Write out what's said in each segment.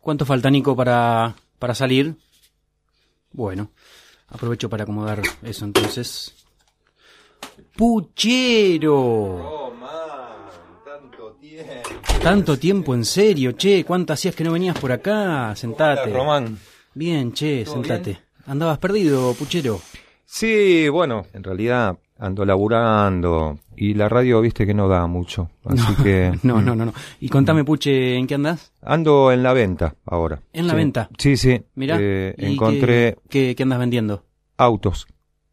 ¿Cuánto falta, Nico, para salir? Bueno, aprovecho para acomodar eso entonces. ¡Puchero! Oh, man, tanto tiempo. Tanto tiempo, en serio, che. ¿Cuánto hacías que no venías por acá? Sentate. Hola, Román. Bien, che, sentate. Bien? ¿Andabas perdido, Puchero? Sí, bueno, en realidad ando laburando y la radio, viste que no da mucho, así que... No. Y contame, Puche, ¿en qué andás? Ando en la venta ahora. ¿En la venta? Sí. Mirá, ¿y encontré qué andas vendiendo? autos.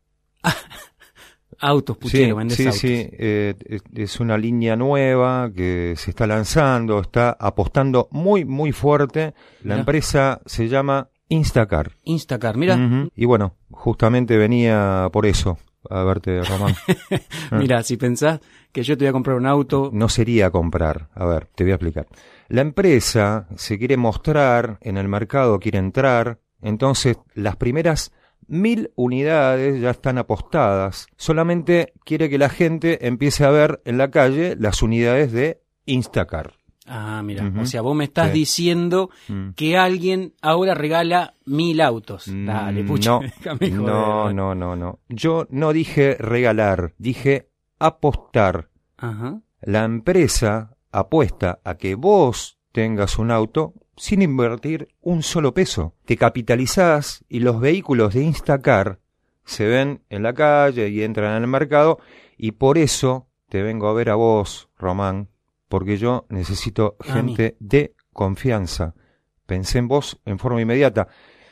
Autos, Puchero, vendés autos. Sí, es una línea nueva que se está lanzando, está apostando muy, muy fuerte. La empresa se llama Instacar. Instacar, mira. Y bueno, justamente venía por eso a verte, Román. Mira, si pensás que yo te voy a comprar un auto... No sería comprar. A ver, te voy a explicar. La empresa se quiere mostrar en el mercado, quiere entrar. Entonces, las primeras 1000 unidades ya están apostadas. Solamente quiere que la gente empiece a ver en la calle las unidades de Instacar. Ah, mira, o sea, vos me estás diciendo que alguien ahora regala 1000 autos. Dale, Pucho, déjame joder. No. Yo no dije regalar, dije apostar. Ajá. La empresa apuesta a que vos tengas un auto sin invertir un solo peso. Te capitalizás y los vehículos de Instacar se ven en la calle y entran en el mercado, y por eso te vengo a ver a vos, Román, porque yo necesito gente de confianza. Pensé en vos en forma inmediata.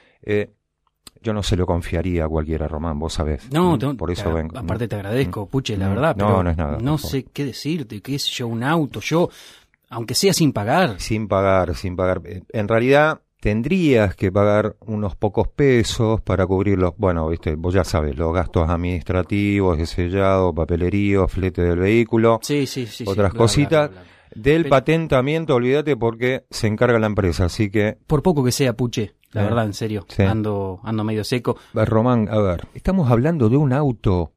Yo no se lo confiaría a cualquiera, Román, vos sabés. No, por eso vengo. Aparte te agradezco, Puche, la verdad, pero no es nada. No sé qué decirte, qué sé yo, un auto, aunque sea sin pagar. Sin pagar. En realidad tendrías que pagar unos pocos pesos para cubrir los, bueno, viste, vos ya sabes, los gastos administrativos, de sellado, papelerío, flete del vehículo. Sí. Otras cositas. Del patentamiento, olvídate, porque se encarga la empresa, así que... Por poco que sea, Puche, la verdad, en serio, sí. ando medio seco. Román, a ver, estamos hablando de un auto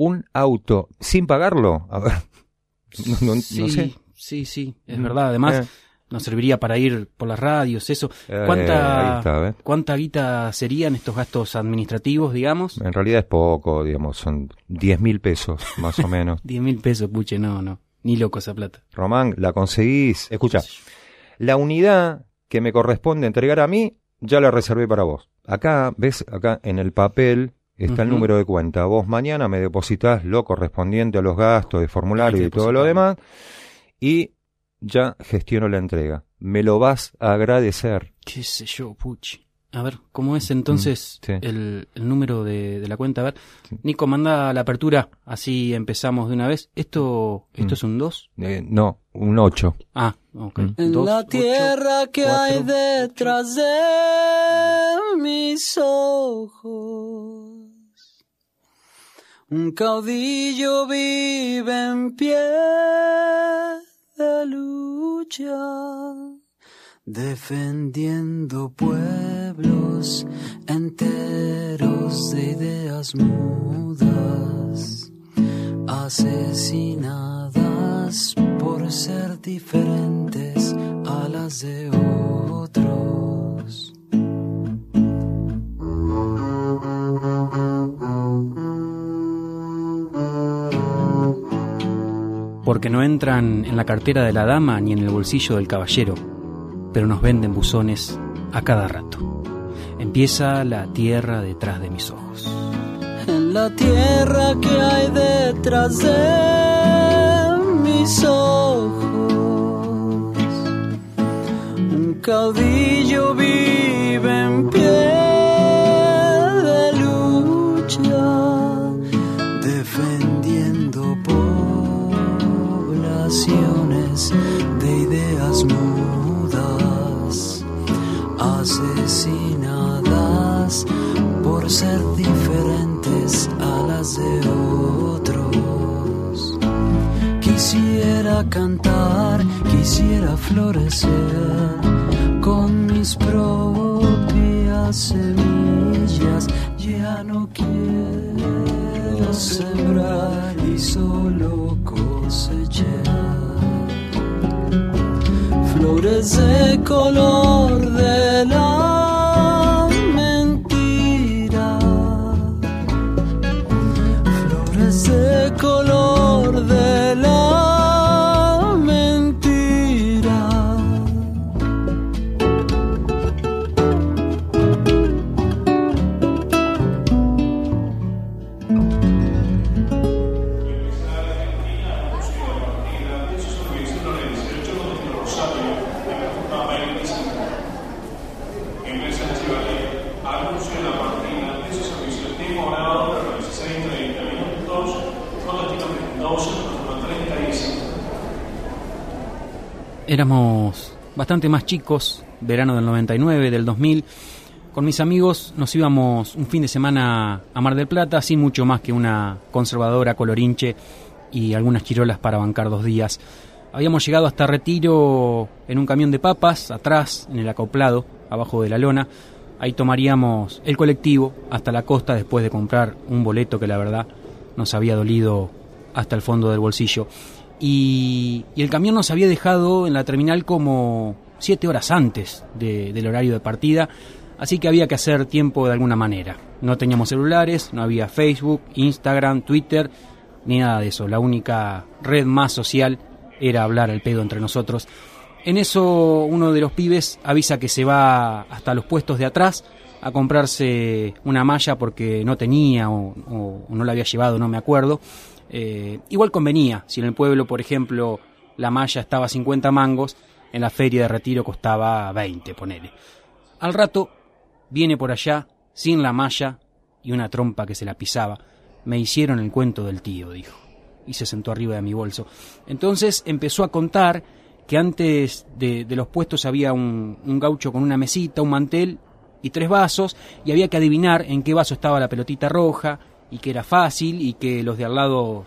sin pagarlo, a ver, no sé. Sí, es verdad, además... Nos serviría para ir por las radios, eso. ¿Cuánta guita serían estos gastos administrativos, digamos? En realidad es poco, digamos, son 10.000 pesos, más o menos. 10.000 pesos, Puche, no, ni loco esa plata. Román, la conseguís. Escucha, la unidad que me corresponde entregar a mí, ya la reservé para vos. Acá, ¿ves? Acá en el papel está el número de cuenta. Vos mañana me depositas lo correspondiente a los gastos de formulario y todo lo demás, y ya gestiono la entrega. Me lo vas a agradecer. Qué sé yo, Puchi. A ver, ¿cómo es entonces el número de la cuenta? A ver, Nico, manda la apertura, así empezamos de una vez. ¿Esto es un 2? No, un 8. Ah, ok. En 2, la 8, tierra que 4, hay detrás de mis ojos, un caudillo vive en pie de lucha, defendiendo pueblos enteros de ideas mudas, asesinadas por ser diferentes a las de otros. Porque no entran en la cartera de la dama ni en el bolsillo del caballero, pero nos venden buzones a cada rato. Empieza la tierra detrás de mis ojos. En la tierra que hay detrás de mis ojos, un caudillo vive en pie de lucha, defendiendo poblaciones de ideas mudas, asesinadas por ser diferentes a las de otros. Quisiera cantar, quisiera florecer con mis propias semillas. Ya no quiero sembrar y solo cosechar flores de color de Éramos bastante más chicos, verano del 99, del 2000. Con mis amigos nos íbamos un fin de semana a Mar del Plata, sin mucho más que una conservadora colorinche y algunas chirolas para bancar 2 días. Habíamos llegado hasta Retiro en un camión de papas, atrás, en el acoplado, abajo de la lona. Ahí tomaríamos el colectivo hasta la costa después de comprar un boleto que la verdad nos había dolido hasta el fondo del bolsillo. Y el camión nos había dejado en la terminal como 7 horas antes del horario de partida, así que había que hacer tiempo de alguna manera. No teníamos celulares, no había Facebook, Instagram, Twitter, ni nada de eso. La única red más social era hablar al pedo entre nosotros. En eso uno de los pibes avisa que se va hasta los puestos de atrás a comprarse una malla porque no tenía o no la había llevado, no me acuerdo. Igual convenía, si en el pueblo, por ejemplo, la malla estaba a 50 mangos, en la feria de Retiro costaba 20, ponele. Al rato viene por allá, sin la malla y una trompa que se la pisaba. Me hicieron el cuento del tío, dijo, y se sentó arriba de mi bolso. Entonces empezó a contar que antes de los puestos había un gaucho con una mesita, un mantel y 3 vasos, y había que adivinar en qué vaso estaba la pelotita roja, y que era fácil, y que los de al lado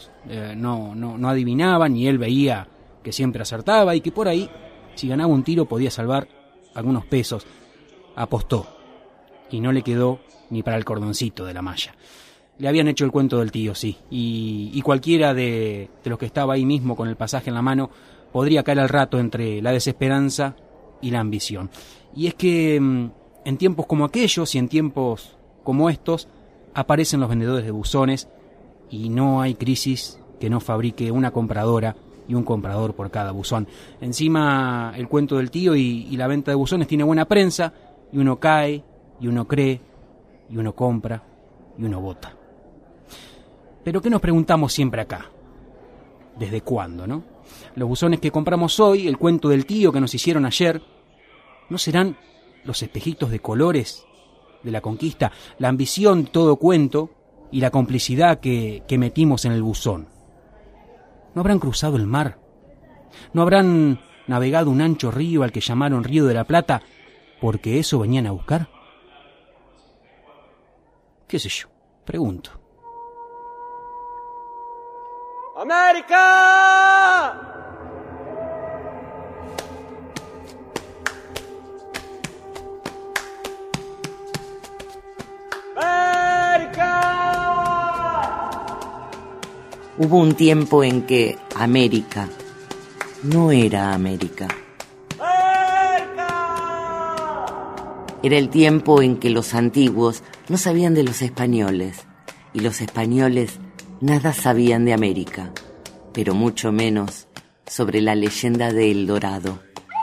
no adivinaban, y él veía que siempre acertaba, y que por ahí, si ganaba un tiro, podía salvar algunos pesos. Apostó, y no le quedó ni para el cordoncito de la malla. Le habían hecho el cuento del tío, sí, y cualquiera de los que estaba ahí mismo con el pasaje en la mano podría caer al rato entre la desesperanza y la ambición. Y es que en tiempos como aquellos y en tiempos como estos aparecen los vendedores de buzones, y no hay crisis que no fabrique una compradora y un comprador por cada buzón. Encima el cuento del tío y la venta de buzones tiene buena prensa, y uno cae, y uno cree, y uno compra, y uno vota. Pero ¿qué nos preguntamos siempre acá? ¿Desde cuándo, no? Los buzones que compramos hoy, el cuento del tío que nos hicieron ayer, ¿no serán los espejitos de colores de la conquista, la ambición de todo cuento y la complicidad que metimos en el buzón? ¿No habrán cruzado el mar? ¿No habrán navegado un ancho río al que llamaron Río de la Plata porque eso venían a buscar? ¿Qué sé yo? Pregunto. ¡América! Hubo un tiempo en que América no era América. Era el tiempo en que los antiguos no sabían de los españoles y los españoles nada sabían de América, pero mucho menos sobre la leyenda de El Dorado.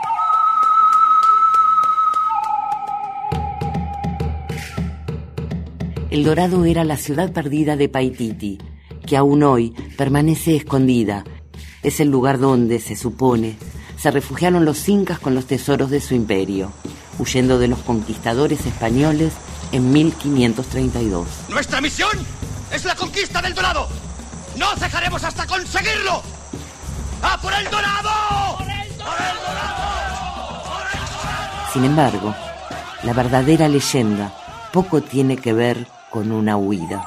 El Dorado era la ciudad perdida de Paititi, que aún hoy permanece escondida. Es el lugar donde, se supone, se refugiaron los incas con los tesoros de su imperio, huyendo de los conquistadores españoles en 1532. ¡Nuestra misión es la conquista del Dorado! ¡No cejaremos hasta conseguirlo! ¡A por el Dorado! ¡Por el Dorado! ¡Por el Dorado! Sin embargo, la verdadera leyenda poco tiene que ver con una huida.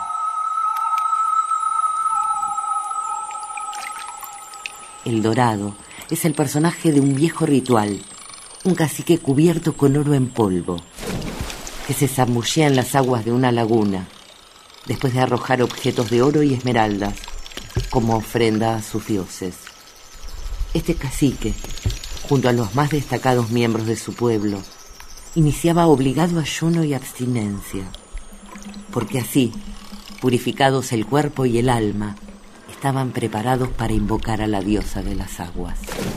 El Dorado es el personaje de un viejo ritual, un cacique cubierto con oro en polvo, que se zambullea en las aguas de una laguna, después de arrojar objetos de oro y esmeraldas como ofrenda a sus dioses. Este cacique, junto a los más destacados miembros de su pueblo, iniciaba obligado ayuno y abstinencia, porque así, purificados el cuerpo y el alma, estaban preparados para invocar a la diosa de las aguas.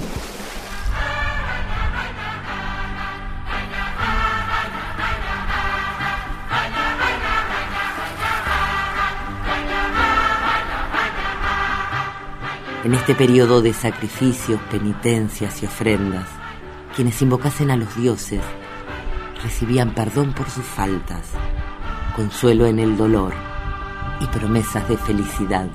En este periodo de sacrificios, penitencias y ofrendas, quienes invocasen a los dioses recibían perdón por sus faltas, consuelo en el dolor y promesas de felicidad.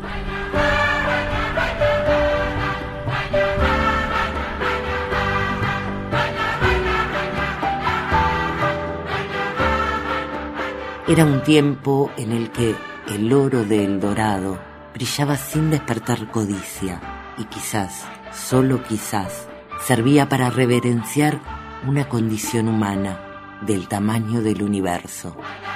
Era un tiempo en el que el oro de El Dorado brillaba sin despertar codicia y quizás, solo quizás, servía para reverenciar una condición humana del tamaño del universo.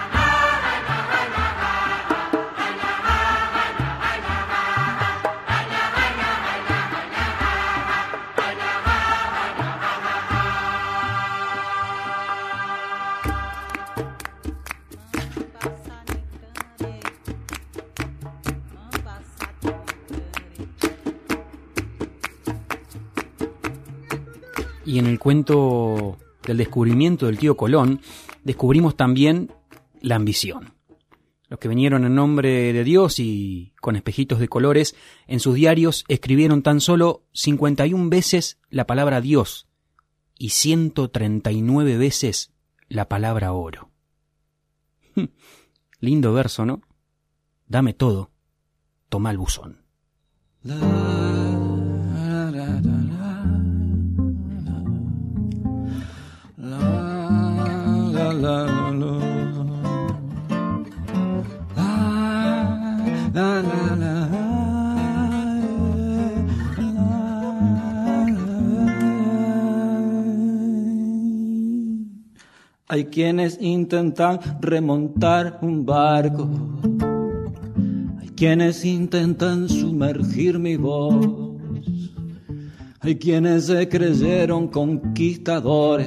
Y en el cuento del descubrimiento del tío Colón, descubrimos también la ambición. Los que vinieron en nombre de Dios y con espejitos de colores, en sus diarios escribieron tan solo 51 veces la palabra Dios y 139 veces la palabra oro. Lindo verso, ¿no? Dame todo, toma el buzón. Hay quienes intentan remontar un barco, hay quienes intentan sumergir mi voz, hay quienes se creyeron conquistadores,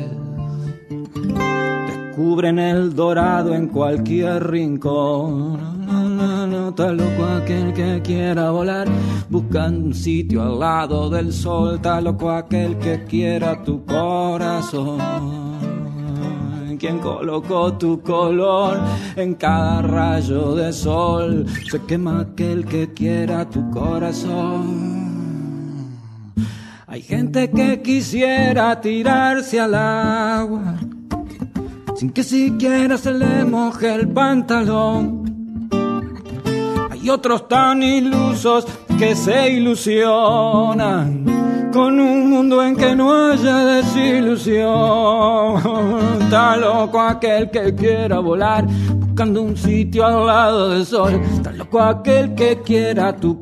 descubren El Dorado en cualquier rincón. No está loco aquel que quiera volar, buscando un sitio al lado del sol. Está loco aquel que quiera tu corazón. ¿Quién colocó tu color en cada rayo de sol? Se quema aquel que quiera tu corazón. Hay gente que quisiera tirarse al agua sin que siquiera se le moje el pantalón. Hay otros tan ilusos que se ilusionan con un mundo en que no haya desilusión. Está loco aquel que quiera volar buscando un sitio al lado del sol. Está loco aquel que quiera tu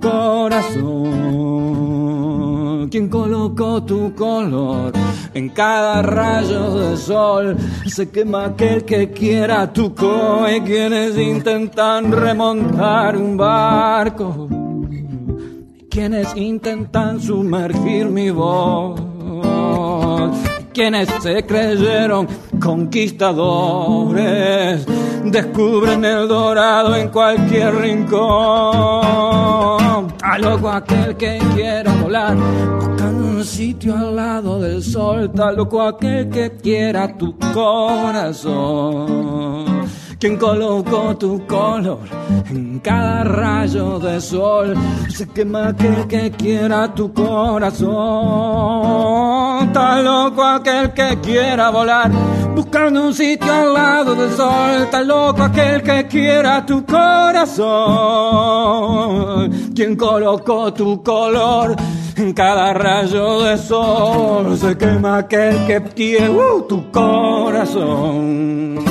corazón. ¿Quién colocó tu color en cada rayo de sol? Se quema aquel que quiera tu corazón. Hay quienes intentan remontar un barco, quienes intentan sumergir mi voz, quienes se creyeron conquistadores, descubren El Dorado en cualquier rincón. Está loco aquel que quiera volar buscando un sitio al lado del sol. Está loco aquel que quiera tu corazón. ¿Quién colocó tu color en cada rayo de sol? Se quema aquel que quiera tu corazón. Está loco aquel que quiera volar buscando un sitio al lado del sol. Está loco aquel que quiera tu corazón. ¿Quién colocó tu color en cada rayo de sol? Se quema aquel que tiene tu corazón.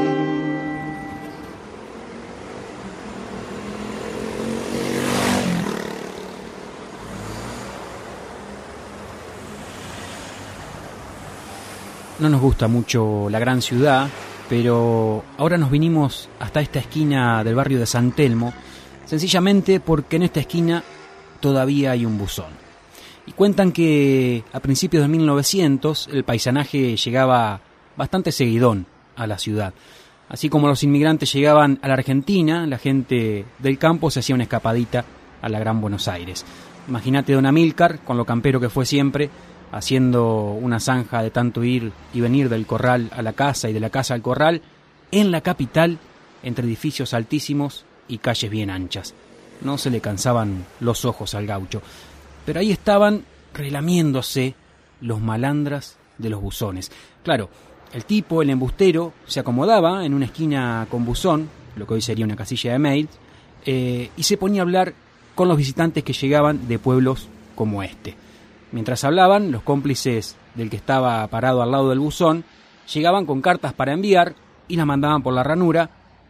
No nos gusta mucho la gran ciudad, pero ahora nos vinimos hasta esta esquina del barrio de San Telmo, sencillamente porque en esta esquina todavía hay un buzón. Y cuentan que a principios de 1900 el paisanaje llegaba bastante seguidón a la ciudad. Así como los inmigrantes llegaban a la Argentina, la gente del campo se hacía una escapadita a la Gran Buenos Aires. Imagínate don Amílcar, con lo campero que fue siempre, haciendo una zanja de tanto ir y venir del corral a la casa y de la casa al corral, en la capital, entre edificios altísimos y calles bien anchas. No se le cansaban los ojos al gaucho. Pero ahí estaban relamiéndose los malandras de los buzones. Claro, el tipo, el embustero, se acomodaba en una esquina con buzón, lo que hoy sería una casilla de mail, y se ponía a hablar con los visitantes que llegaban de pueblos como este. Mientras hablaban, los cómplices del que estaba parado al lado del buzón llegaban con cartas para enviar y las mandaban por la ranura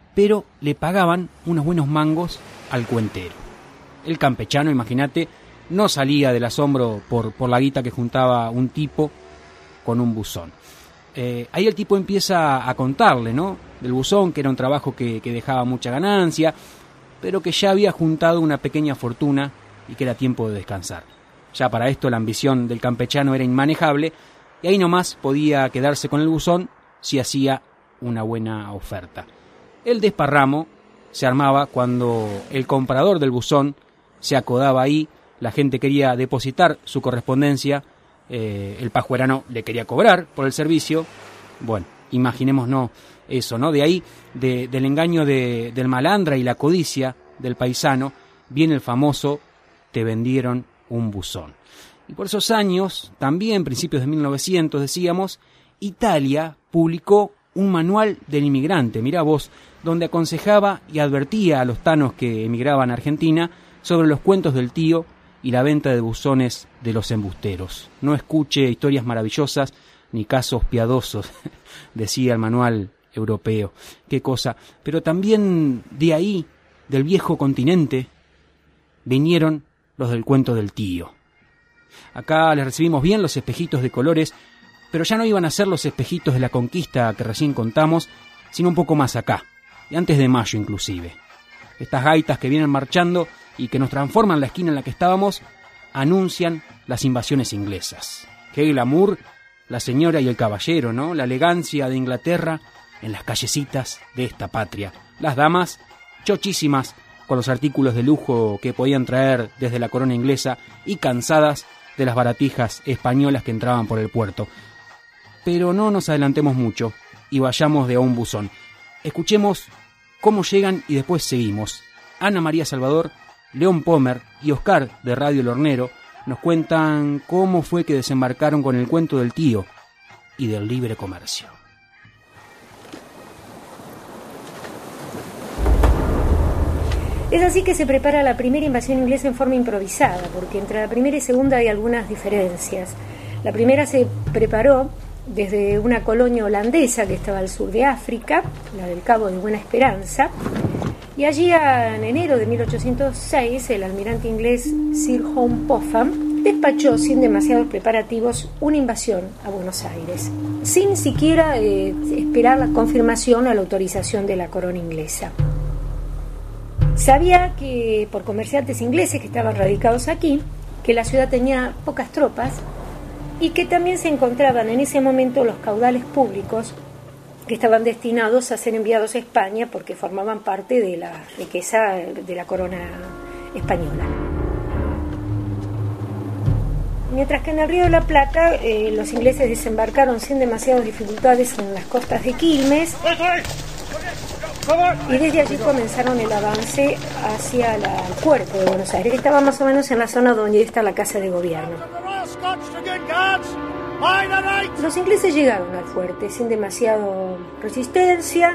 pero le pagaban unos buenos mangos al cuentero. El campechano, imagínate, no salía del asombro por la guita que juntaba un tipo con un buzón. Ahí el tipo empieza a contarle, ¿no?, del buzón, que era un trabajo que dejaba mucha ganancia, pero que ya había juntado una pequeña fortuna y que era tiempo de descansar. Ya para esto la ambición del campechano era inmanejable y ahí nomás podía quedarse con el buzón si hacía una buena oferta. El desparramo se armaba cuando el comprador del buzón se acodaba ahí, la gente quería depositar su correspondencia, el pajuerano le quería cobrar por el servicio. Bueno, imaginémonos eso, ¿no? De ahí, del engaño del malandra y la codicia del paisano, viene el famoso "te vendieron un buzón". Y por esos años, también principios de 1900, decíamos, Italia publicó un manual del inmigrante, mirá vos, donde aconsejaba y advertía a los tanos que emigraban a Argentina sobre los cuentos del tío y la venta de buzones de los embusteros. No escuche historias maravillosas ni casos piadosos, decía el manual europeo. Qué cosa. Pero también de ahí, del viejo continente, vinieron los del cuento del tío. Acá les recibimos bien los espejitos de colores, pero ya no iban a ser los espejitos de la conquista que recién contamos, sino un poco más acá, y antes de mayo inclusive. Estas gaitas que vienen marchando y que nos transforman la esquina en la que estábamos, anuncian las invasiones inglesas. Qué glamour, la señora y el caballero, ¿no? La elegancia de Inglaterra en las callecitas de esta patria. Las damas, chochísimas, con los artículos de lujo que podían traer desde la corona inglesa y cansadas de las baratijas españolas que entraban por el puerto. Pero no nos adelantemos mucho y vayamos de a un buzón. Escuchemos cómo llegan y después seguimos. Ana María Salvador, León Pomer y Oscar de Radio El Hornero nos cuentan cómo fue que desembarcaron con el cuento del tío y del libre comercio. Es así que se prepara la primera invasión inglesa en forma improvisada, porque entre la primera y segunda hay algunas diferencias. La primera se preparó desde una colonia holandesa que estaba al sur de África, la del Cabo de Buena Esperanza, y allí en enero de 1806 el almirante inglés Sir John Popham despachó sin demasiados preparativos una invasión a Buenos Aires, sin siquiera esperar la confirmación o la autorización de la corona inglesa. Sabía que por comerciantes ingleses que estaban radicados aquí, que la ciudad tenía pocas tropas y que también se encontraban en ese momento los caudales públicos que estaban destinados a ser enviados a España porque formaban parte de la riqueza de la corona española. Mientras que en el Río de la Plata los ingleses desembarcaron sin demasiadas dificultades en las costas de Quilmes y desde allí comenzaron el avance hacia el puerto de Buenos Aires, que estaba más o menos en la zona donde está la casa de gobierno. Los ingleses llegaron al fuerte sin demasiada resistencia,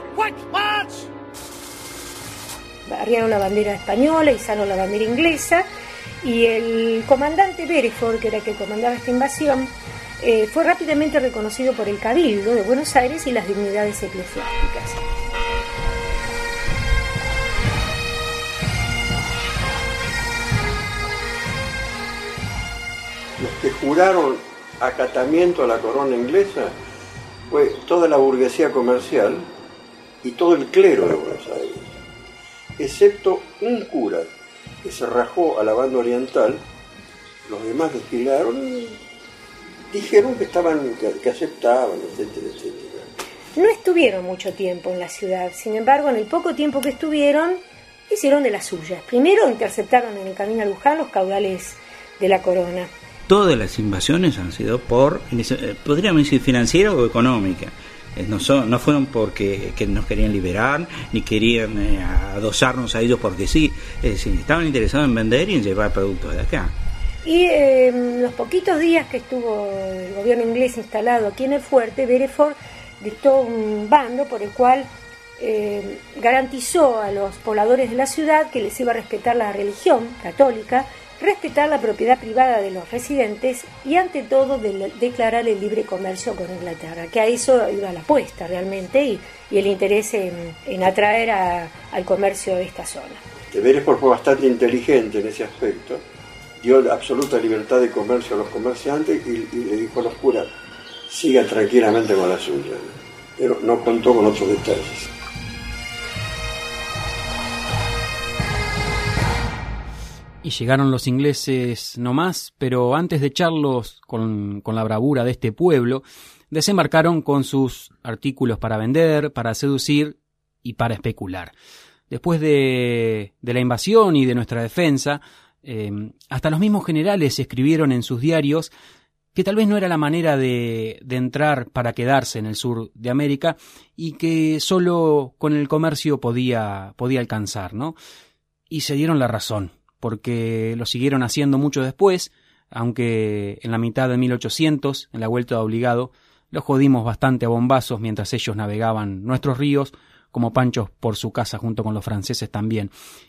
arriaron la bandera española, izaron la bandera inglesa, y el comandante Bereford, que era el que comandaba esta invasión, fue rápidamente reconocido por el Cabildo de Buenos Aires y las dignidades eclesiásticas. Los que juraron acatamiento a la corona inglesa fue toda la burguesía comercial y todo el clero de Buenos Aires, excepto un cura que se rajó a la banda oriental. Los demás desfilaron y dijeron que aceptaban, etcétera, etcétera. No estuvieron mucho tiempo en la ciudad, sin embargo, en el poco tiempo que estuvieron, hicieron de las suyas. Primero interceptaron en el camino a Luján los caudales de la corona. Todas las invasiones han sido podríamos decir, financiera o económica. No fueron porque que nos querían liberar, ni querían adosarnos a ellos porque sí. Es decir, estaban interesados en vender y en llevar productos de acá. Y los poquitos días que estuvo el gobierno inglés instalado aquí en el fuerte, Bereford dictó un bando por el cual garantizó a los pobladores de la ciudad que les iba a respetar la religión católica respetar la propiedad privada de los residentes y ante todo declarar el libre comercio con Inglaterra, que a eso iba la apuesta realmente y el interés en atraer al comercio de esta zona. Beresford fue bastante inteligente en ese aspecto, dio absoluta libertad de comercio a los comerciantes y le dijo a los curas, sigan tranquilamente con la suya, pero no contó con otros detalles. Y llegaron los ingleses nomás, pero antes de echarlos con la bravura de este pueblo, desembarcaron con sus artículos para vender, para seducir y para especular. Después de la invasión y de nuestra defensa, hasta los mismos generales escribieron en sus diarios que tal vez no era la manera de entrar para quedarse en el sur de América y que solo con el comercio podía alcanzar, ¿no? Y se dieron la razón, porque lo siguieron haciendo mucho después, aunque en la mitad de 1800, en la vuelta de obligado, los jodimos bastante a bombazos mientras ellos navegaban nuestros ríos, como panchos por su casa junto con los franceses también.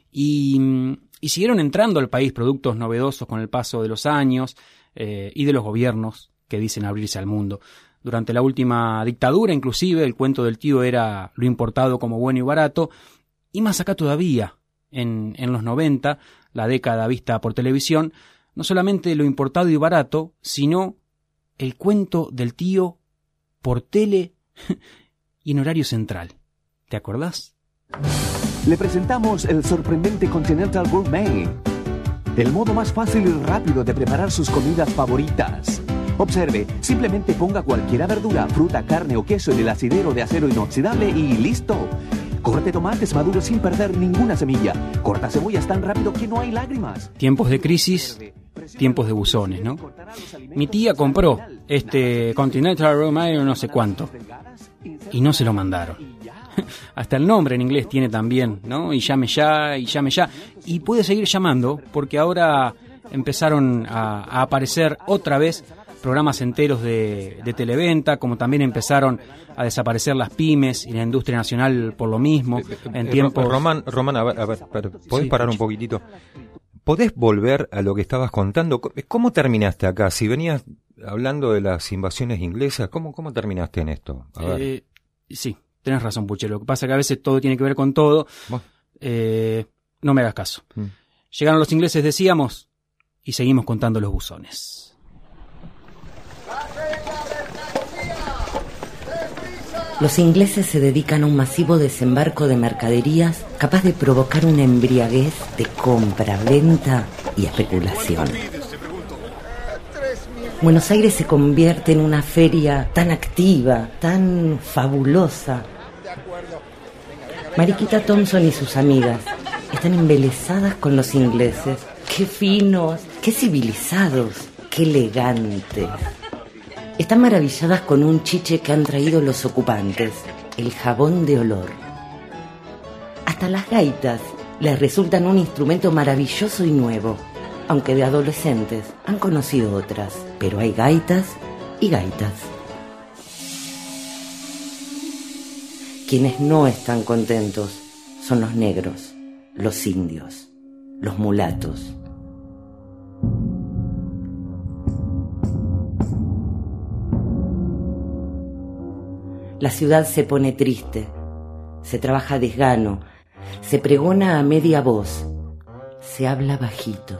Y siguieron entrando al país productos novedosos con el paso de los años y de los gobiernos que dicen abrirse al mundo. Durante la última dictadura, inclusive, el cuento del tío era lo importado como bueno y barato, y más acá todavía, en los 90, la década vista por televisión, no solamente lo importado y barato, sino el cuento del tío por tele y en horario central. ¿Te acordás? Le presentamos el sorprendente Continental Gourmet, el modo más fácil y rápido de preparar sus comidas favoritas. Observe, simplemente ponga cualquier verdura, fruta, carne o queso en el asidero de acero inoxidable y ¡listo! Corte tomates maduros sin perder ninguna semilla. Corta cebollas tan rápido que no hay lágrimas. Tiempos de crisis, tiempos de buzones, ¿no? Mi tía compró este Continental Gourmet no sé cuánto y no se lo mandaron. Hasta el nombre en inglés tiene también, ¿no? Y llame ya, y llame ya. Y puede seguir llamando porque ahora empezaron a aparecer otra vez programas enteros de televenta, como también empezaron a desaparecer las pymes y la industria nacional por lo mismo. En tiempos... Román, a ver, ¿podés Sí, parar un poquitito? ¿Podés volver a lo que estabas contando? ¿Cómo terminaste acá? Si venías hablando de las invasiones inglesas, ¿cómo terminaste en esto? A ver. Sí, tenés razón, Puche. Lo que pasa es que a veces todo tiene que ver con todo. No me hagas caso. Llegaron los ingleses, decíamos, y seguimos contando los buzones. Los ingleses se dedican a un masivo desembarco de mercaderías capaz de provocar una embriaguez de compra, venta y especulación. Buenos Aires se convierte en una feria tan activa, tan fabulosa. Mariquita Thompson y sus amigas están embelesadas con los ingleses. ¡Qué finos! ¡Qué civilizados! ¡Qué elegantes! Están maravilladas con un chiche que han traído los ocupantes, el jabón de olor. Hasta las gaitas les resultan un instrumento maravilloso y nuevo, aunque de adolescentes han conocido otras, pero hay gaitas y gaitas. Quienes no están contentos son los negros, los indios, los mulatos. La ciudad se pone triste, se trabaja a desgano, se pregona a media voz, se habla bajito.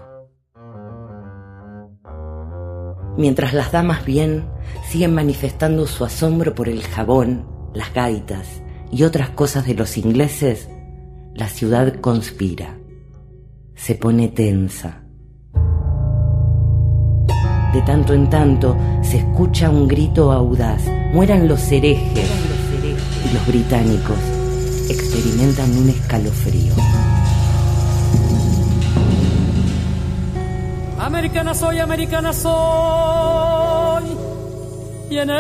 Mientras las damas bien siguen manifestando su asombro por el jabón, las gaitas y otras cosas de los ingleses, la ciudad conspira, se pone tensa. De tanto en tanto se escucha un grito audaz: mueran los herejes, y los británicos experimentan un escalofrío. Americana soy, y en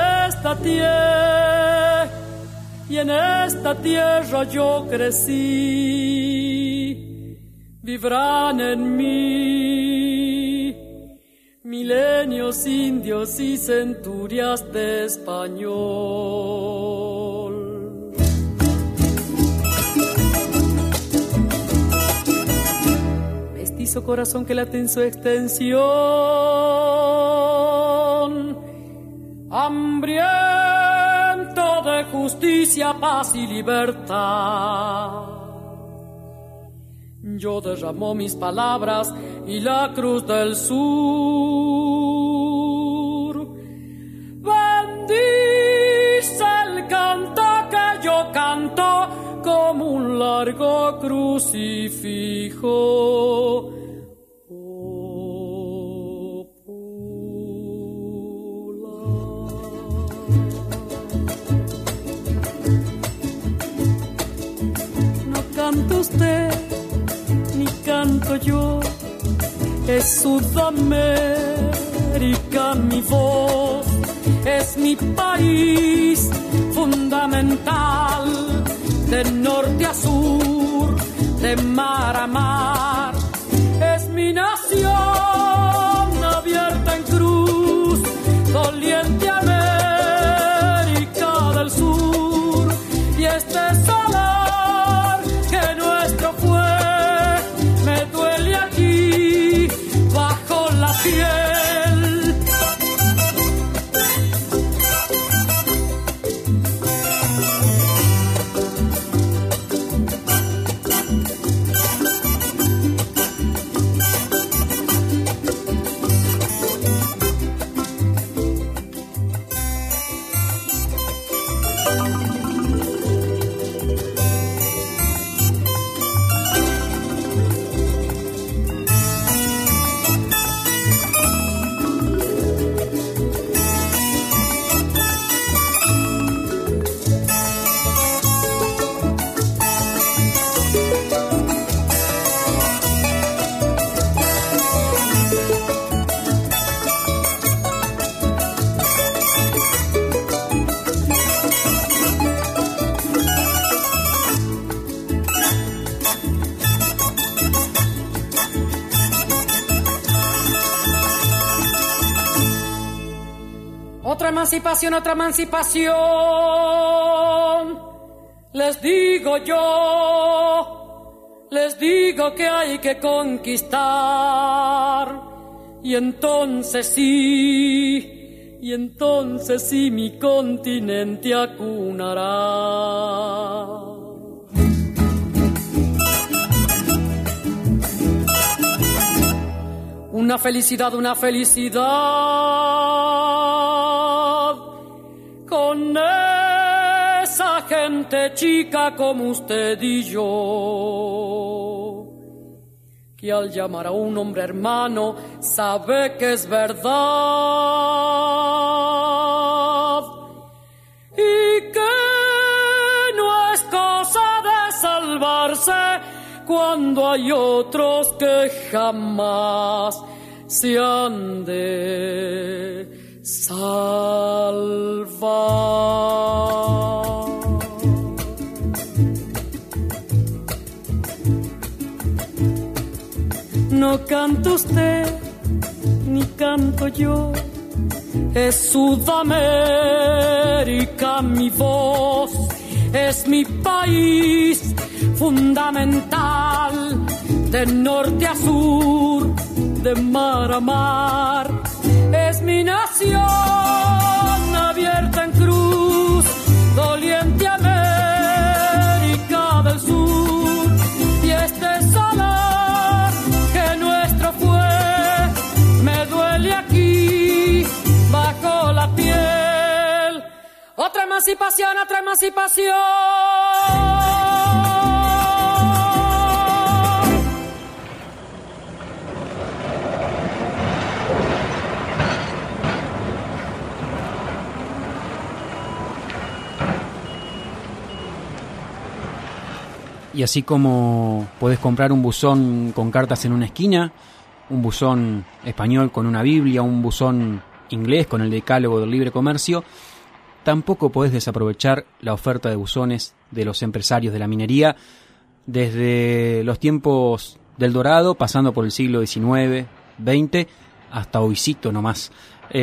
esta tierra yo crecí. Vivrán en mí milenios indios y centurias de español. preciso corazón que late en su extensión, hambriento de justicia, paz y libertad. Yo derramo mis palabras y la cruz del sur bendice el canto que yo canto como un largo crucifijo. No canta usted ni canto yo, es Sudamérica mi voz, es mi país fundamental, de norte a sur, de mar a mar, es mi nación abierta en cruz, doliente América del Sur, y este salar que nuestro fue, me duele aquí bajo la piel. Otra emancipación, les digo yo, les digo que hay que conquistar, y entonces sí mi continente acunará. Una felicidad con esa gente chica como usted y yo, que al llamar a un hombre hermano sabe que es verdad y que no es cosa de salvarse cuando hay otros que jamás se han de salvar. No canto usted ni canto yo, es Sudamérica mi voz, es mi país fundamental, de norte a sur, de mar a mar, es mi nación abierta en cruz, doliente América del Sur, y este salar que nuestro fue, me duele aquí bajo la piel. Otra emancipación. Y así como podés comprar un buzón con cartas en una esquina, un buzón español con una Biblia, un buzón inglés con el decálogo del libre comercio, tampoco podés desaprovechar la oferta de buzones de los empresarios de la minería desde los tiempos del Dorado, pasando por el siglo XIX, XX, hasta hoycito nomás.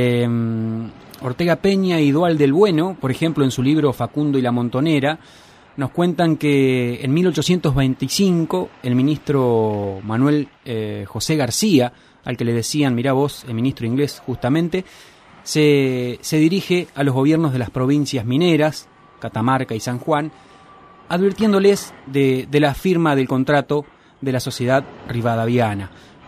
Ortega Peña y Dual del Bueno, por ejemplo, en su libro Facundo y la Montonera, nos cuentan que en 1825 el ministro Manuel José García, al que le decían, mirá vos, el ministro inglés justamente, se dirige a los gobiernos de las provincias mineras, Catamarca y San Juan, advirtiéndoles de la firma del contrato de la Sociedad Rivadaviana.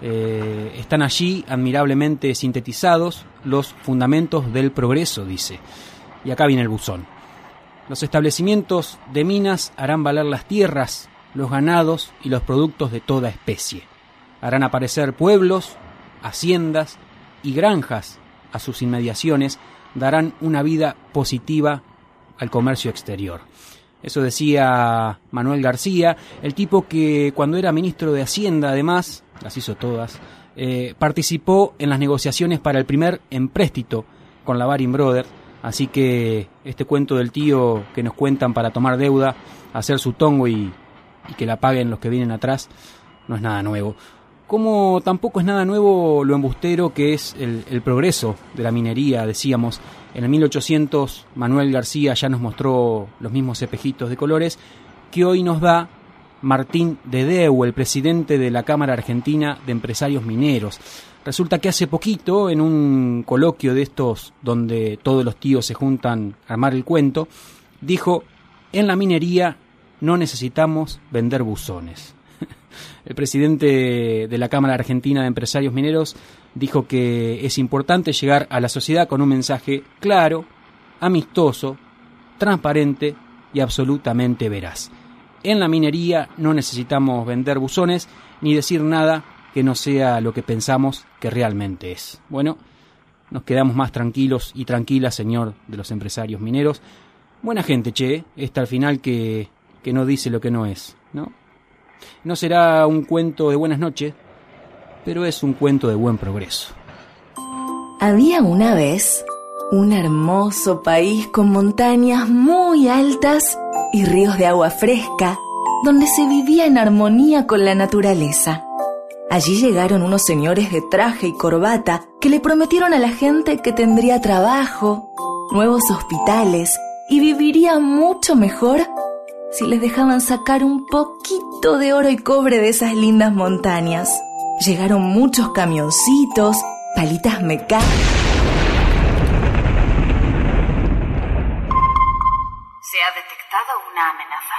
Están allí admirablemente sintetizados los fundamentos del progreso, dice. Y acá viene el buzón. Los establecimientos de minas harán valer las tierras, los ganados y los productos de toda especie. Harán aparecer pueblos, haciendas y granjas a sus inmediaciones, darán una vida positiva al comercio exterior. Eso decía Manuel García, el tipo que cuando era ministro de Hacienda, además, las hizo todas, participó en las negociaciones para el primer empréstito con la Baring Brothers. Así que este cuento del tío que nos cuentan para tomar deuda, hacer su tongo y que la paguen los que vienen atrás, no es nada nuevo. Como tampoco es nada nuevo lo embustero que es el progreso de la minería, decíamos. En el 1800 Manuel García ya nos mostró los mismos espejitos de colores que hoy nos da Martín Dedeu, el presidente de la Cámara Argentina de Empresarios Mineros. Resulta que hace poquito, en un coloquio de estos donde todos los tíos se juntan a armar el cuento, dijo: en la minería no necesitamos vender buzones. El presidente de la Cámara Argentina de Empresarios Mineros dijo que es importante llegar a la sociedad con un mensaje claro, amistoso, transparente y absolutamente veraz. En la minería no necesitamos vender buzones ni decir nada que no sea lo que pensamos que realmente es. Bueno, nos quedamos más tranquilos y tranquilas, señor de los empresarios mineros. Buena gente, che, esta al final que no dice lo que no es, ¿no? No será un cuento de buenas noches, pero es un cuento de buen progreso. Había una vez un hermoso país con montañas muy altas y ríos de agua fresca, donde se vivía en armonía con la naturaleza. Allí llegaron unos señores de traje y corbata que le prometieron a la gente que tendría trabajo, nuevos hospitales y viviría mucho mejor si les dejaban sacar un poquito de oro y cobre de esas lindas montañas. Llegaron muchos camioncitos, palitas mecánicas. Se ha detectado una amenaza.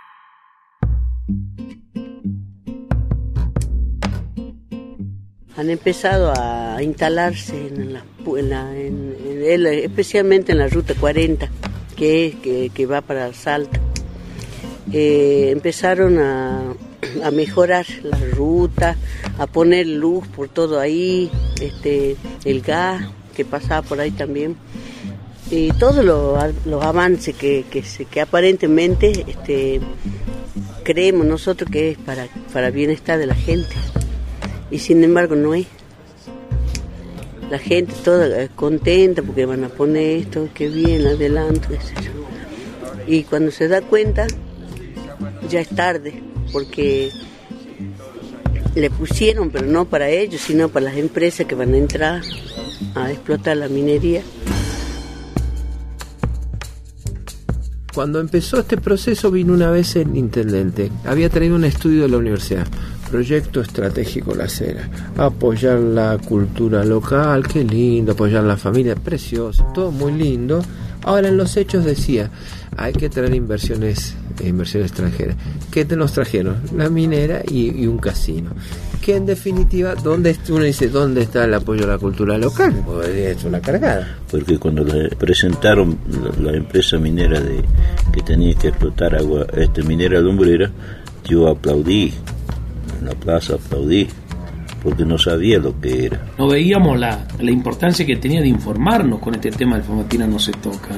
Han empezado a instalarse especialmente en la ruta 40, que va para Salta. Empezaron a mejorar la ruta, a poner luz por todo ahí, el gas que pasaba por ahí también, y todos los avances que aparentemente creemos nosotros que es para bienestar de la gente, y sin embargo no es. La gente toda contenta porque van a poner esto, que bien, adelanto, etc. Y cuando se da cuenta ya es tarde, porque le pusieron, pero no para ellos, sino para las empresas que van a entrar a explotar la minería. Cuando empezó este proceso vino una vez el intendente, había traído un estudio de la universidad, proyecto estratégico La Cera, apoyar la cultura local, qué lindo, apoyar la familia, precioso, todo muy lindo. Ahora en los hechos decía, hay que traer inversión extranjera. ¿Qué nos trajeron? La minera y un casino. Que en definitiva, uno dice, ¿dónde está el apoyo a la cultura local? Pues es una cargada. Porque cuando le presentaron la empresa minera que tenía que explotar agua, minera lumbrera, yo aplaudí, en la plaza aplaudí, porque no sabía lo que era. No veíamos la importancia que tenía de informarnos con este tema del Famatina no se toca,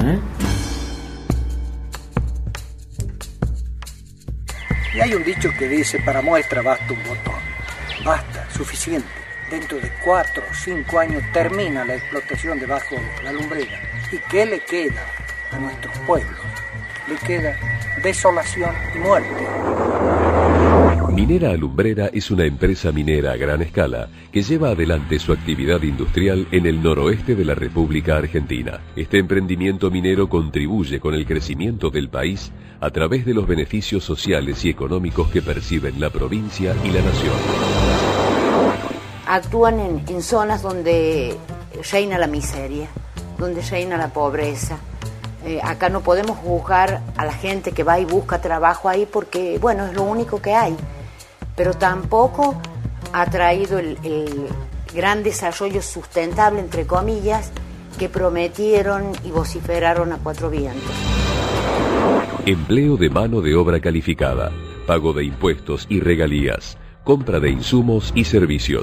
Y hay un dicho que dice, para muestra basta un botón. Basta, suficiente. Dentro de 4 o 5 años termina la explotación debajo de la lumbrera. ¿Y qué le queda a nuestros pueblos? Le queda desolación y muerte. Minera Alumbrera es una empresa minera a gran escala que lleva adelante su actividad industrial en el noroeste de la República Argentina. Este emprendimiento minero contribuye con el crecimiento del país a través de los beneficios sociales y económicos que perciben la provincia y la nación. Actúan en zonas donde reina la miseria, donde reina la pobreza. Acá no podemos juzgar a la gente que va y busca trabajo ahí porque, bueno, es lo único que hay. Pero tampoco ha traído el gran desarrollo sustentable, entre comillas, que prometieron y vociferaron a cuatro vientos. Empleo de mano de obra calificada, pago de impuestos y regalías, compra de insumos y servicios.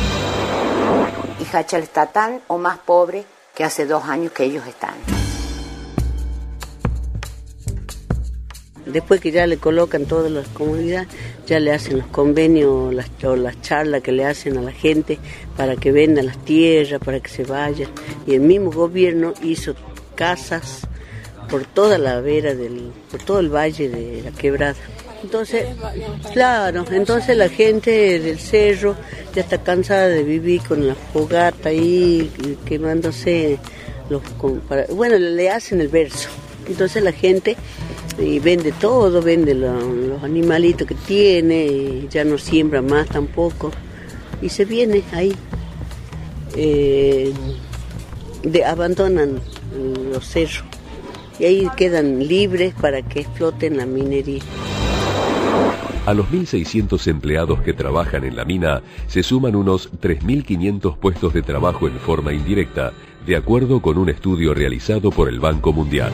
Y Hachal está tan o más pobre que hace 2 años que ellos están. Después que ya le colocan todas las comunidades, ya le hacen los convenios o las charlas que le hacen a la gente para que vendan las tierras, para que se vayan. Y el mismo gobierno hizo casas por toda la vera, por todo el valle de la Quebrada. Entonces, claro, entonces la gente del cerro ya está cansada de vivir con la fogata ahí, quemándose bueno, le hacen el verso. Entonces la gente vende todo, vende los animalitos que tiene, y ya no siembra más tampoco, y se viene ahí, abandonan los cerros, y ahí quedan libres para que exploten la minería. A los 1.600 empleados que trabajan en la mina se suman unos 3.500 puestos de trabajo en forma indirecta, de acuerdo con un estudio realizado por el Banco Mundial.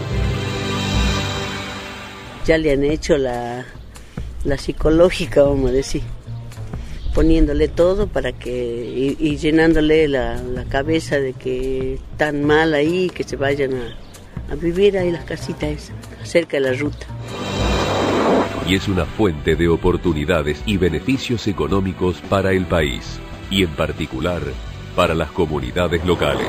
Ya le han hecho la psicológica, vamos a decir, poniéndole todo para que y llenándole la cabeza de que están mal ahí, que se vayan a vivir ahí las casitas esas, cerca de la ruta. Y es una fuente de oportunidades y beneficios económicos para el país, y en particular para las comunidades locales.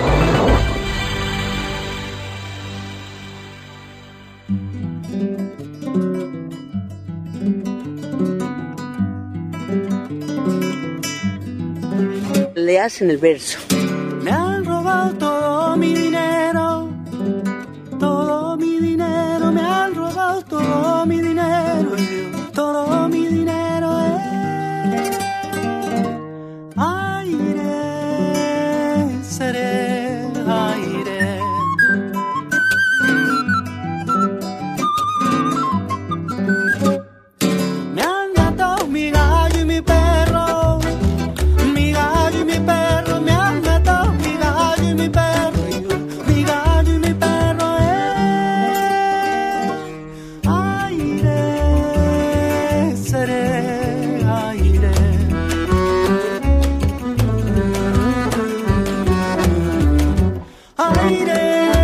Le hacen el verso. Me han robado todo mi dinero, me han robado todo mi dinero, todo mi dinero. Aire, seré, aire. Me han matado mi gallo y mi perro. Mi gallo y mi perro, me han matado mi gallo y mi perro, mi gallo y mi perro, aire, seré, aire. Aire,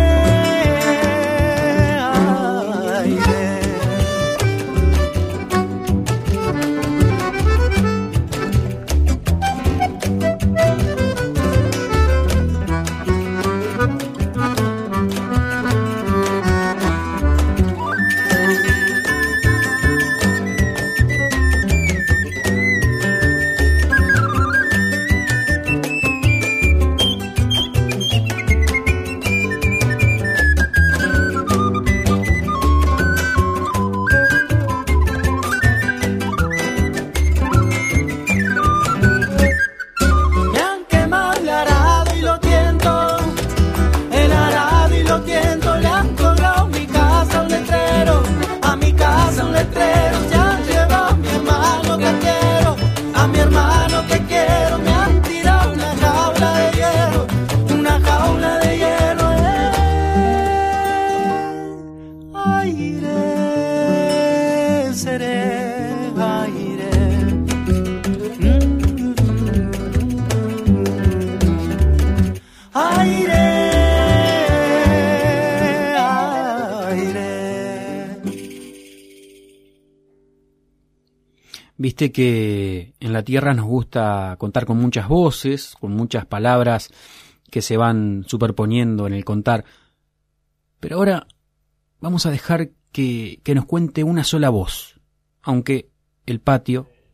Viste que en la Tierra nos gusta contar con muchas voces, con muchas palabras que se van superponiendo en el contar. Pero ahora vamos a dejar que nos cuente una sola voz, aunque el patio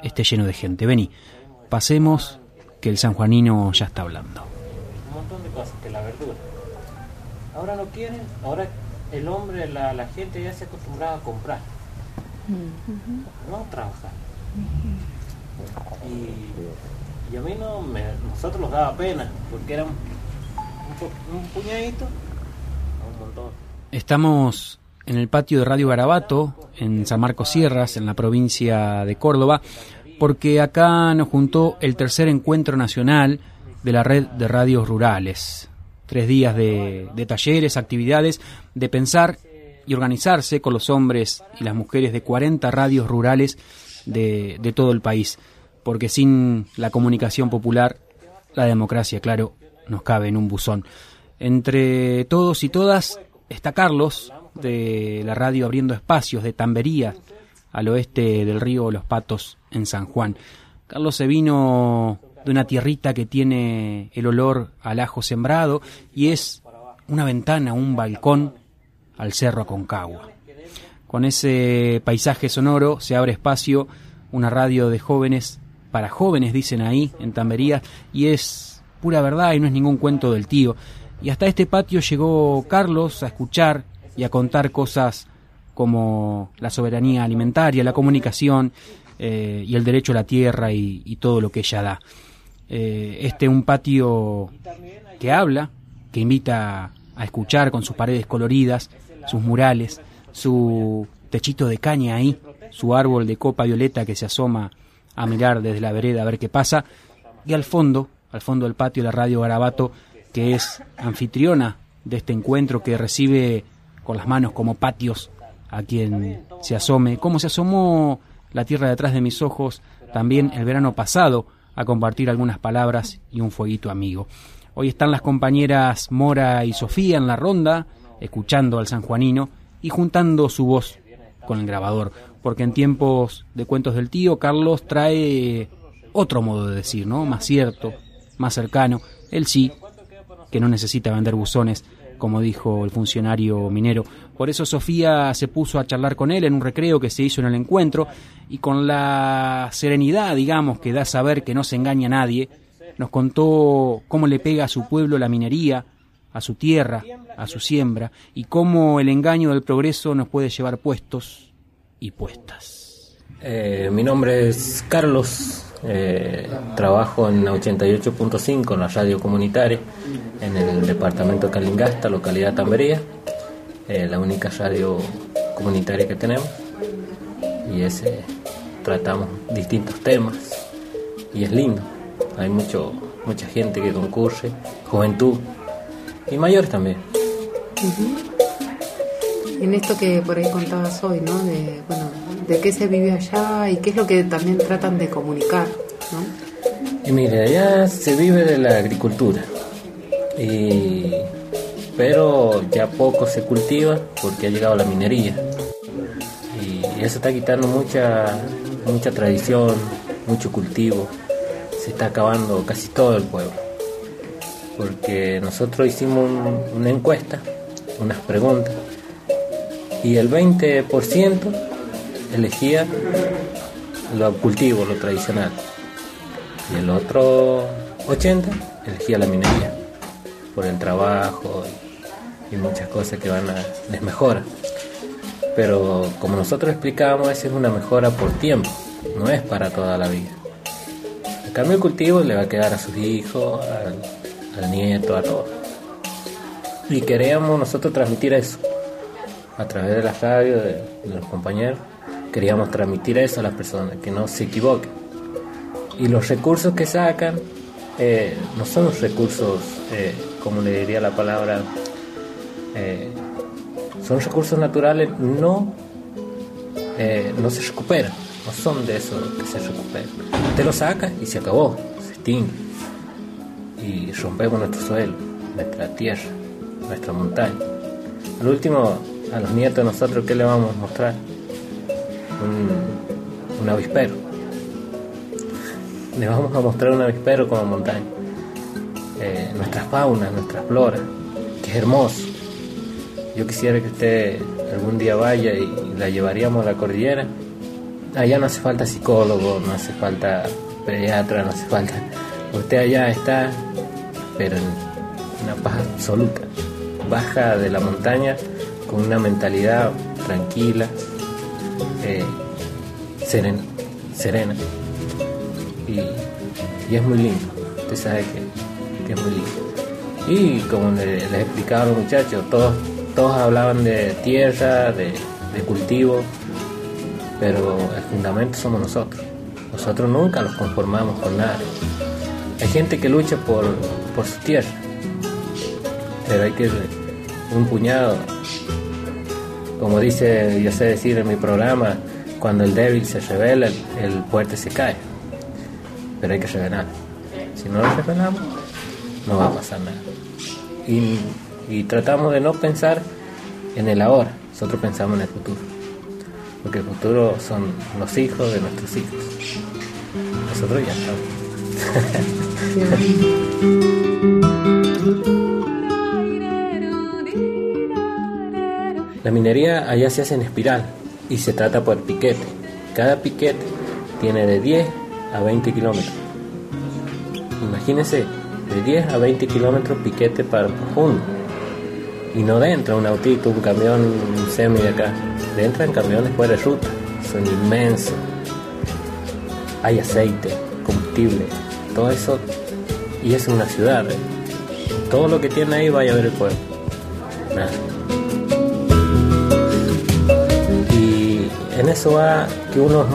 esté lleno de gente. Vení, pasemos, que el sanjuanino ya está hablando. Un montón de cosas, que la verdura. Ahora no quieren, ahora el hombre, la gente ya se acostumbraba a comprar, no a trabajar. Y a mí nosotros nos daba pena, porque era un puñadito a un montón. Estamos en el patio de Radio Garabato, en San Marcos Sierras, en la provincia de Córdoba, porque acá nos juntó el tercer encuentro nacional de la red de radios rurales. 3 días de talleres, actividades, de pensar y organizarse con los hombres y las mujeres de 40 radios rurales de todo el país, porque sin la comunicación popular, la democracia, claro, nos cabe en un buzón. Entre todos y todas está Carlos, de la radio Abriendo Espacios, de Tambería, al oeste del río Los Patos, en San Juan. Carlos se vino de una tierrita que tiene el olor al ajo sembrado y es una ventana, un balcón al Cerro Aconcagua. Con ese paisaje sonoro se abre espacio, una radio de jóvenes para jóvenes, dicen ahí en Tambería, y es pura verdad y no es ningún cuento del tío. Y hasta este patio llegó Carlos a escuchar y a contar cosas como la soberanía alimentaria, la comunicación y el derecho a la tierra y todo lo que ella da. Un patio que habla, que invita a escuchar con sus paredes coloridas, sus murales, su techito de caña ahí, su árbol de copa violeta que se asoma a mirar desde la vereda a ver qué pasa, y al fondo del patio, la Radio Garabato, que es anfitriona de este encuentro, que recibe con las manos como patios a quien se asome, como se asomó la tierra detrás de mis ojos también el verano pasado a compartir algunas palabras y un fueguito amigo. Hoy están las compañeras Mora y Sofía en la ronda, escuchando al sanjuanino y juntando su voz con el grabador, porque en tiempos de cuentos del tío, Carlos trae otro modo de decir, ¿no? Más cierto, más cercano. Él sí, que no necesita vender buzones, como dijo el funcionario minero. Por eso Sofía se puso a charlar con él en un recreo que se hizo en el encuentro, y con la serenidad, digamos, que da saber que no se engaña a nadie, nos contó cómo le pega a su pueblo la minería, a su tierra, a su siembra, y cómo el engaño del progreso nos puede llevar puestos y puestas. Mi nombre es Carlos, trabajo en 88.5 en la radio comunitaria en el departamento de Calingasta, localidad Tambería, la única radio comunitaria que tenemos, y tratamos distintos temas y es lindo. Hay mucha gente que concurre, juventud y mayores también. En esto que por ahí contabas hoy, ¿no? De qué se vive allá y qué es lo que también tratan de comunicar, ¿no? Y mire, allá se vive de la agricultura, pero ya poco se cultiva porque ha llegado la minería, y eso está quitando mucha tradición, mucho cultivo. Se está acabando casi todo el pueblo, porque nosotros hicimos una encuesta, unas preguntas, y el 20% elegía lo cultivo, lo tradicional, y el otro 80% elegía la minería, por el trabajo y muchas cosas que les mejora. Pero como nosotros explicábamos, esa es una mejora por tiempo, no es para toda la vida. El cambio de cultivo le va a quedar a sus hijos, al nieto, a todos. Y queríamos nosotros transmitir eso a través de la radio, de los compañeros. Queríamos transmitir eso a las personas, que no se equivoquen. Y los recursos que sacan no son los recursos, como le diría la palabra, son recursos naturales, no se recuperan. No son de eso que se recuperan. Usted lo saca y se acabó, se extingue. Y rompemos nuestro suelo, nuestra tierra, nuestra montaña. Al último, a los nietos de nosotros, ¿qué le vamos a mostrar? Un avispero. Le vamos a mostrar un avispero como montaña. Nuestra fauna, nuestra flora, que es hermoso. Yo quisiera que usted algún día vaya y la llevaríamos a la cordillera allá no hace falta psicólogo, no hace falta pediatra, no hace falta. Usted allá está, pero en una paz absoluta. Baja de la montaña con una mentalidad tranquila, serena. Y es muy lindo. Usted sabe que es muy lindo. Y como les explicaba a los muchachos, todos hablaban de tierra, de cultivo, pero el fundamento somos nosotros. Nosotros nunca nos conformamos con nada. Hay gente que lucha por su tierra, pero hay que un puñado, como dice, yo sé decir en mi programa, cuando el débil se rebela, el fuerte se cae, pero hay que rebelar. Si no nos rebelamos, no va a pasar nada. Y tratamos de no pensar en el ahora, nosotros pensamos en el futuro, porque el futuro son los hijos de nuestros hijos. Nosotros ya estamos. La minería allá se hace en espiral y se trata por piquete. Cada piquete tiene de 10 a 20 kilómetros. Imagínense, de 10 a 20 kilómetros piquete para profundo. Y no entra un autito, un camión, un semi de acá. Entran camiones fuera de ruta. Son inmensos. Hay aceite, combustible, todo eso. Y es una ciudad. Todo lo que tiene ahí vaya a ver el pueblo. Nada. Y en eso va que uno es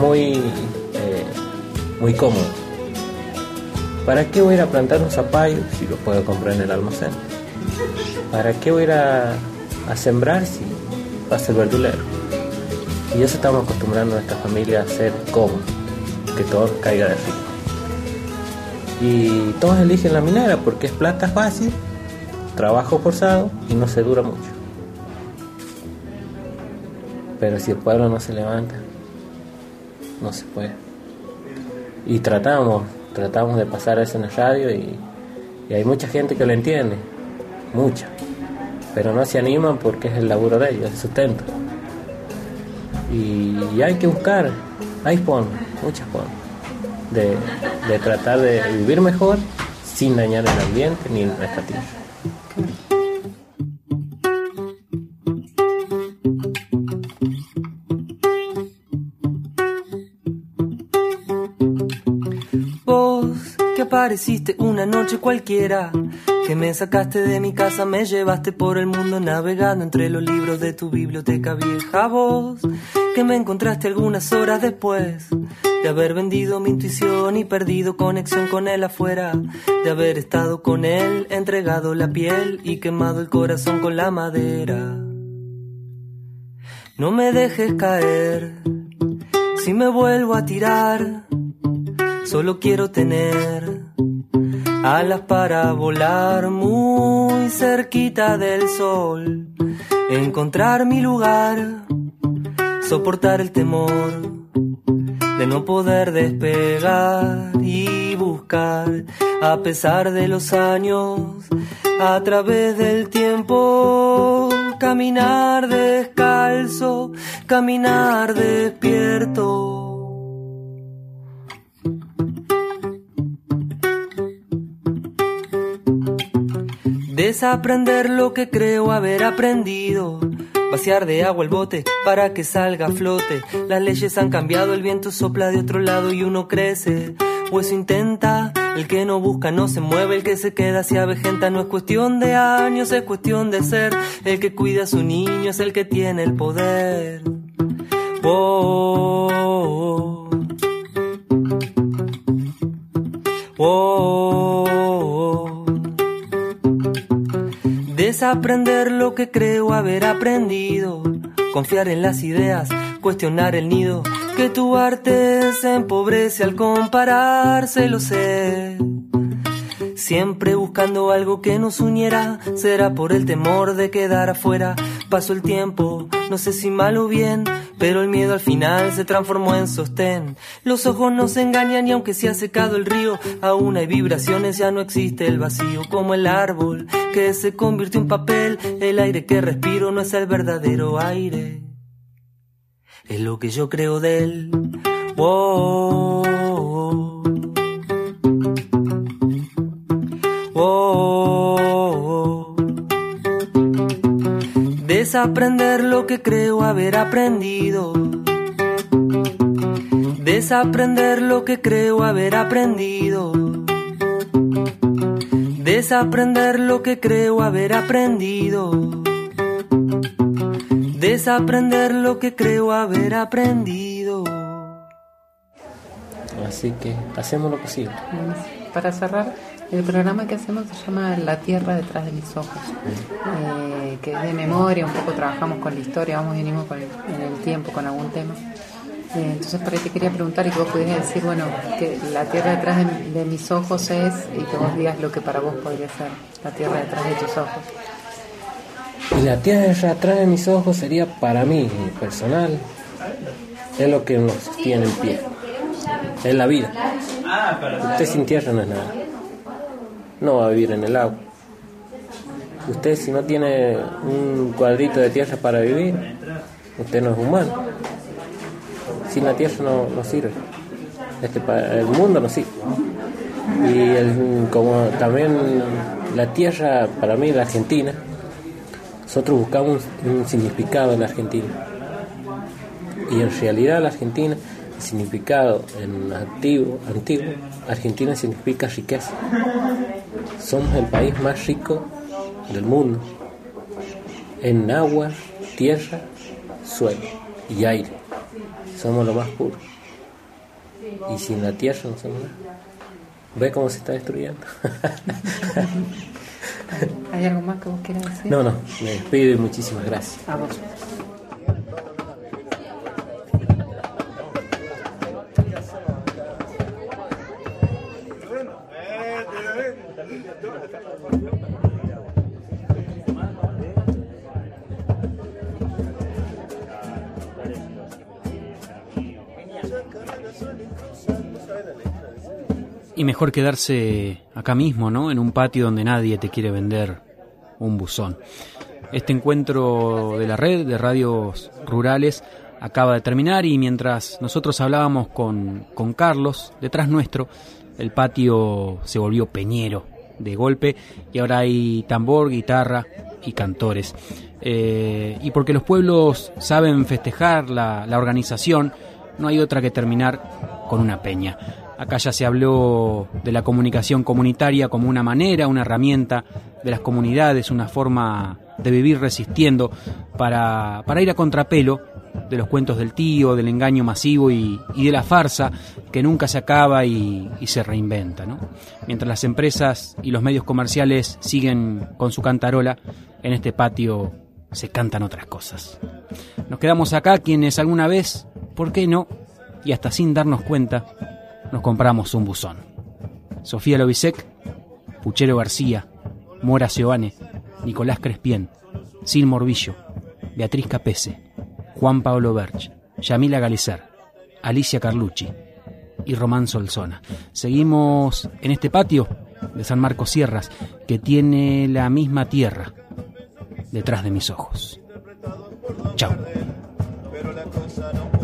muy cómodo. ¿Para qué voy a ir a plantar un zapallo si lo puedo comprar en el almacén? ¿Para qué voy a ir a sembrar si pasa el verdulero? Y eso estamos acostumbrando a nuestra familia a ser cómodo, que todo nos caiga de arriba. Y todos eligen la minera porque es plata fácil, trabajo forzado y no se dura mucho. Pero si el pueblo no se levanta, no se puede. Y tratamos de pasar eso en la radio y hay mucha gente que lo entiende, mucha, pero no se animan porque es el laburo de ellos, el sustento. Y hay que buscar, hay formas, muchas formas de tratar de vivir mejor sin dañar el ambiente ni nuestra tierra. Apareciste una noche cualquiera, que me sacaste de mi casa, me llevaste por el mundo navegando entre los libros de tu biblioteca vieja. Vos, que me encontraste algunas horas después de haber vendido mi intuición y perdido conexión con él afuera, de haber estado con él, entregado la piel y quemado el corazón con la madera. No me dejes caer, si me vuelvo a tirar, solo quiero tener alas para volar muy cerquita del sol, encontrar mi lugar, soportar el temor de no poder despegar y buscar, a pesar de los años, a través del tiempo, caminar descalzo, caminar despierto. Desaprender lo que creo haber aprendido, vaciar de agua el bote para que salga a flote. Las leyes han cambiado, el viento sopla de otro lado y uno crece, o eso intenta. El que no busca no se mueve, el que se queda se avejenta. No es cuestión de años, es cuestión de ser. El que cuida a su niño es el que tiene el poder. Oh, oh, oh. Desaprender lo que creo haber aprendido, confiar en las ideas, cuestionar el nido, que tu arte se empobrece al compararse, lo sé. Siempre buscando algo que nos uniera, será por el temor de quedar afuera. Pasó el tiempo, no sé si mal o bien, pero el miedo al final se transformó en sostén. Los ojos nos engañan y aunque se ha secado el río, aún hay vibraciones, ya no existe el vacío. Como el árbol que se convirtió en papel, el aire que respiro no es el verdadero aire. es lo que yo creo de él. Oh, oh, oh, oh. Desaprender lo que creo haber aprendido. Desaprender lo que creo haber aprendido. Desaprender lo que creo haber aprendido. Desaprender lo que creo haber aprendido. Así que hacemos lo posible. Para cerrar, el programa que hacemos se llama La Tierra detrás de mis ojos, que es de memoria, un poco trabajamos con la historia, vamos y venimos en el tiempo con algún tema. Entonces por ahí te quería preguntar y que vos pudieras decir, bueno, que la tierra detrás de mis ojos es, y que vos digas lo que para vos podría ser la tierra detrás de tus ojos. Y la tierra atrás de mis ojos sería, para mí, personal, es lo que nos sostiene en pie, es la vida. Usted sin tierra no es nada, no va a vivir en el agua. Usted si no tiene un cuadrito de tierra para vivir, usted no es humano. Sin la tierra no sirve, el mundo no sirve. Y como también la tierra, para mí, la Argentina, nosotros buscamos un significado en la Argentina. Y en realidad la Argentina, el significado en antiguo, Argentina significa riqueza. Somos el país más rico del mundo en agua, tierra, suelo y aire. Somos lo más puro. Y sin la tierra no somos nada. ¿Ve cómo se está destruyendo? ¿Hay algo más que vos quieras decir? No, me despido y muchísimas gracias. A vos. Y mejor quedarse acá mismo, ¿no? En un patio donde nadie te quiere vender un buzón. Este encuentro de la red de radios rurales acaba de terminar y mientras nosotros hablábamos con Carlos, detrás nuestro, el patio se volvió peñero de golpe y ahora hay tambor, guitarra y cantores. Y porque los pueblos saben festejar la organización, no hay otra que terminar con una peña. Acá ya se habló de la comunicación comunitaria como una manera, una herramienta de las comunidades, una forma de vivir resistiendo para ir a contrapelo de los cuentos del tío, del engaño masivo y de la farsa que nunca se acaba y se reinventa, ¿no? Mientras las empresas y los medios comerciales siguen con su cantarola, en este patio se cantan otras cosas. Nos quedamos acá quienes alguna vez, ¿por qué no? Y hasta sin darnos cuenta, nos compramos un buzón. Sofía Lobisek, Puchero García, Mora Seoane, Nicolás Crespien, Sil Morbillo, Beatriz Capese, Juan Pablo Berch, Yamila Galicer, Alicia Carlucci y Román Solsona. Seguimos en este patio de San Marcos Sierras que tiene la misma tierra detrás de mis ojos. Chao.